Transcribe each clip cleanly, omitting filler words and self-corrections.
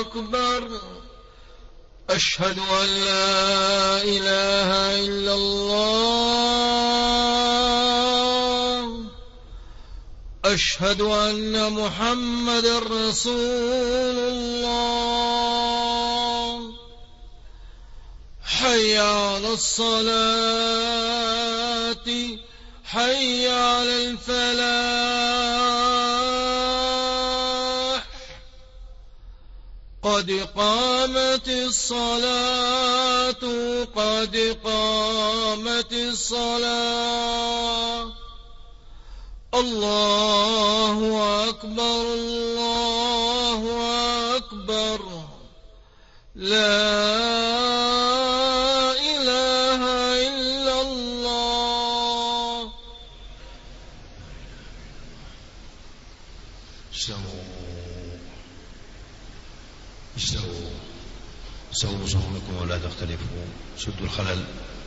أكبر. أشهد أن لا إله إلا الله. أشهد أن محمدا رسول الله. حي على الصلاة، حي على الفلاح. قد قامت الصلاة، قد قامت الصلاة. الله أكبر، الله أكبر. لا إله إلا الله. استووا صفوفكم ولا تختلفوا، سدوا الخلل.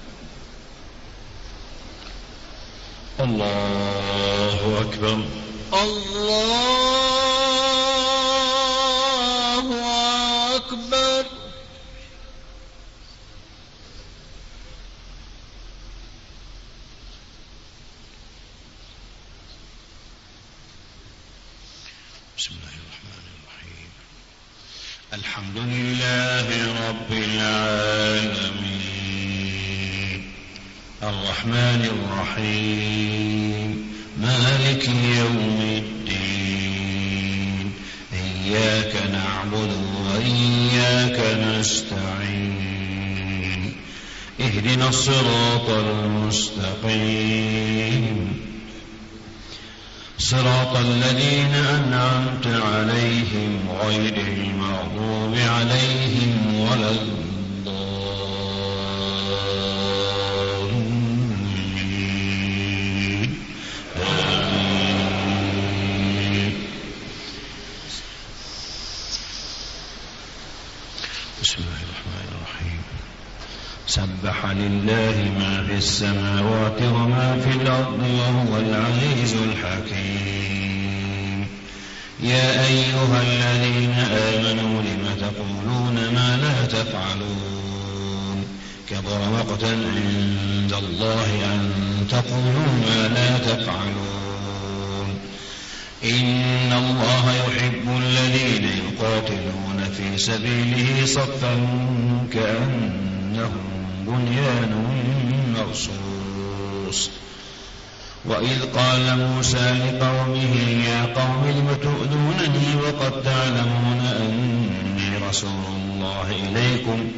الله أكبر، الله أكبر. بسم الله الرحمن الرحيم. الحمد لله رب العالمين، الرحمن الرحيم، مالك يوم الدين. إياك نعبد وإياك نستعين. اهدنا الصراط المستقيم، صراط الذين أنعمت عليهم غير المغضوب عليهم ولا الضالين. آمين. بسم الله الرحمن الرحيم. سبح لله ما في السماوات وما في الأرض وهو العزيز الحكيم. يا أيها الذين آمنوا لم تقولون ما لا تفعلون؟ كبر مقتا عند الله أن تقولوا ما لا تفعلون. إن الله يحب الذين يقاتلون في سبيله صفا كأنهم بنيان مرصوص. وإذ قال موسى لقومه يا قوم لم تؤذونني وقد تعلمون أني رسول الله إليكم؟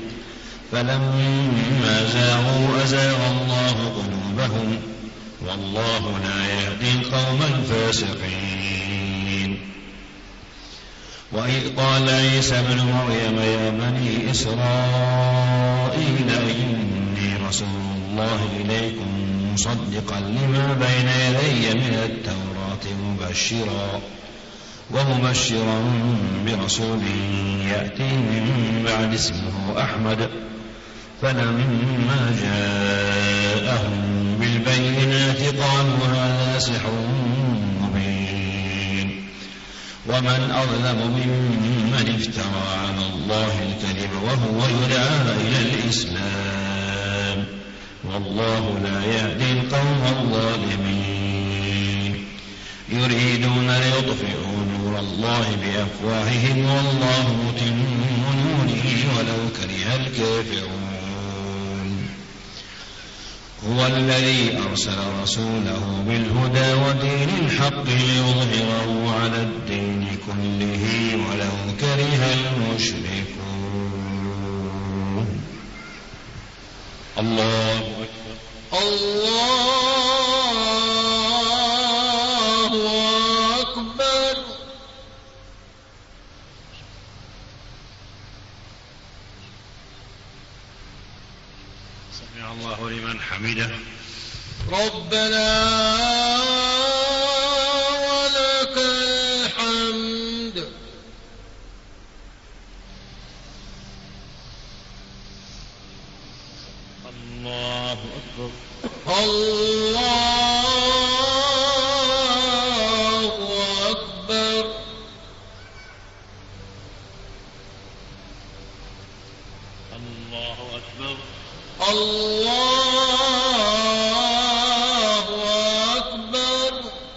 فلما زاغوا أزاغ الله قلوبهم والله لا يهدي القوم الفاسقين. وإذ قال عيسى ابن مريم يا بني إسرائيل إني رسول الله إليكم مصدقا لما بين يدي من التوراة ومبشرا برسول يأتي من بعد اسمه أحمد. فلما جاءهم بالبينات قالوا هذا سحر مبين. ومن أظلم ممن افترى على الله الكذب وهو يدعى إلى الإسلام والله لا يهدي القوم الظالمين. يريدون ليطفئوا نور الله بأفواههم والله متم نوره ولو كره الكافرون. هو الذي أرسل رسوله بالهدى ودين الحق ليظهره على الدين كله ولو كره المشركون. الله أكبر، الله أكبر. سمع الله لمن حمده. ربنا ولك الحمد. الله أكبر، الله أكبر. الله أكبر. الله أكبر.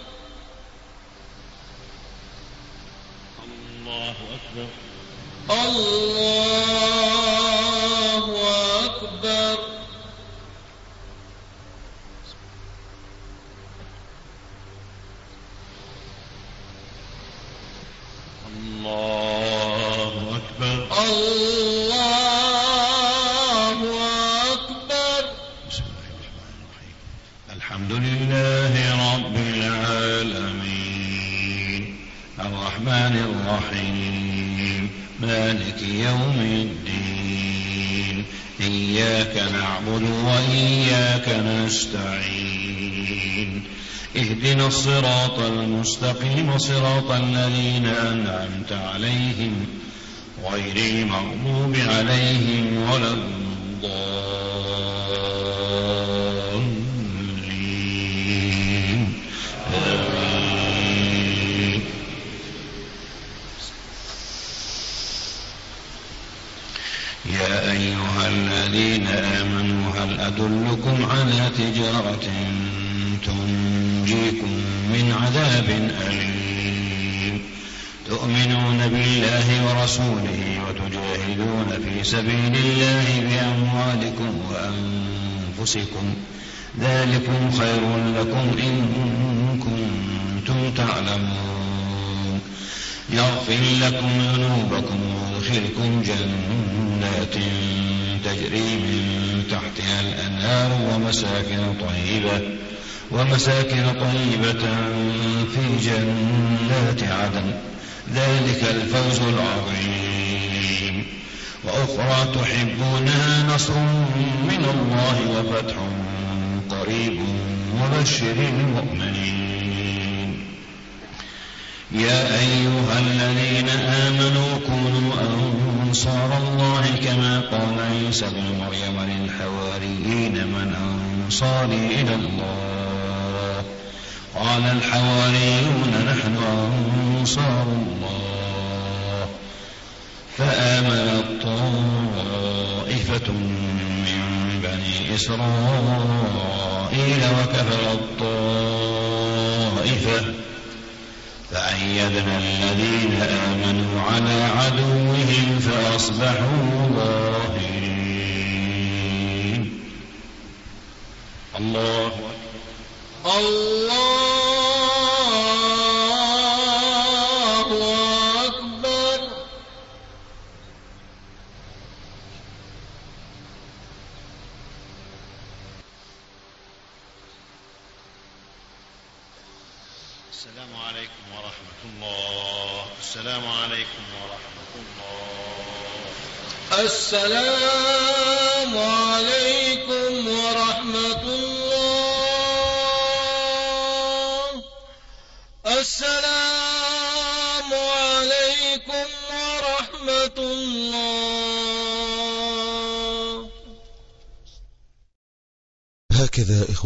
الله أكبر. الله أكبر. الله أكبر. الله أكبر. بسم الله الرحمن الرحيم. الحمد لله رب العالمين الرحمن الرحيم مالك يوم الدين إياك نعبد وإياك نستعين اهدنا الصراط المستقيم صراط الذين أنعمت عليهم غير المغضوب عليهم ولا الضالين آمين. يا أيها الذين آمنوا هل أدلكم على تجارة تنجيكم من عذاب أليم تؤمنون بالله ورسوله وتجاهدون في سبيل الله بأموالكم وأنفسكم ذلكم خير لكم إن كنتم تعلمون يغفر لكم ذنوبكم ويدخلكم جنات تجري من تحتها الأنهار ومساكن طيبة في جنات عدن ذلك الفوز العظيم. وأخرى تحبونها نصر من الله وفتح قريب وبشر المؤمنين. يا أيها الذين آمنوا كونوا أنصار الله كما قال عيسى ابن مريم للحواريين من أنصاري إلى الله قال الحواريون نحن أنصار الله. فآمنت طائفة من بني إسرائيل وكفرت طائفة فأيدنا الذين آمنوا على عدوهم فأصبحوا ظاهرين. الله أكبر. السلام عليكم ورحمة الله. السلام عليكم ورحمة الله. السلام عليكم ورحمة الله. السلام عليكم ورحمة الله. هكذا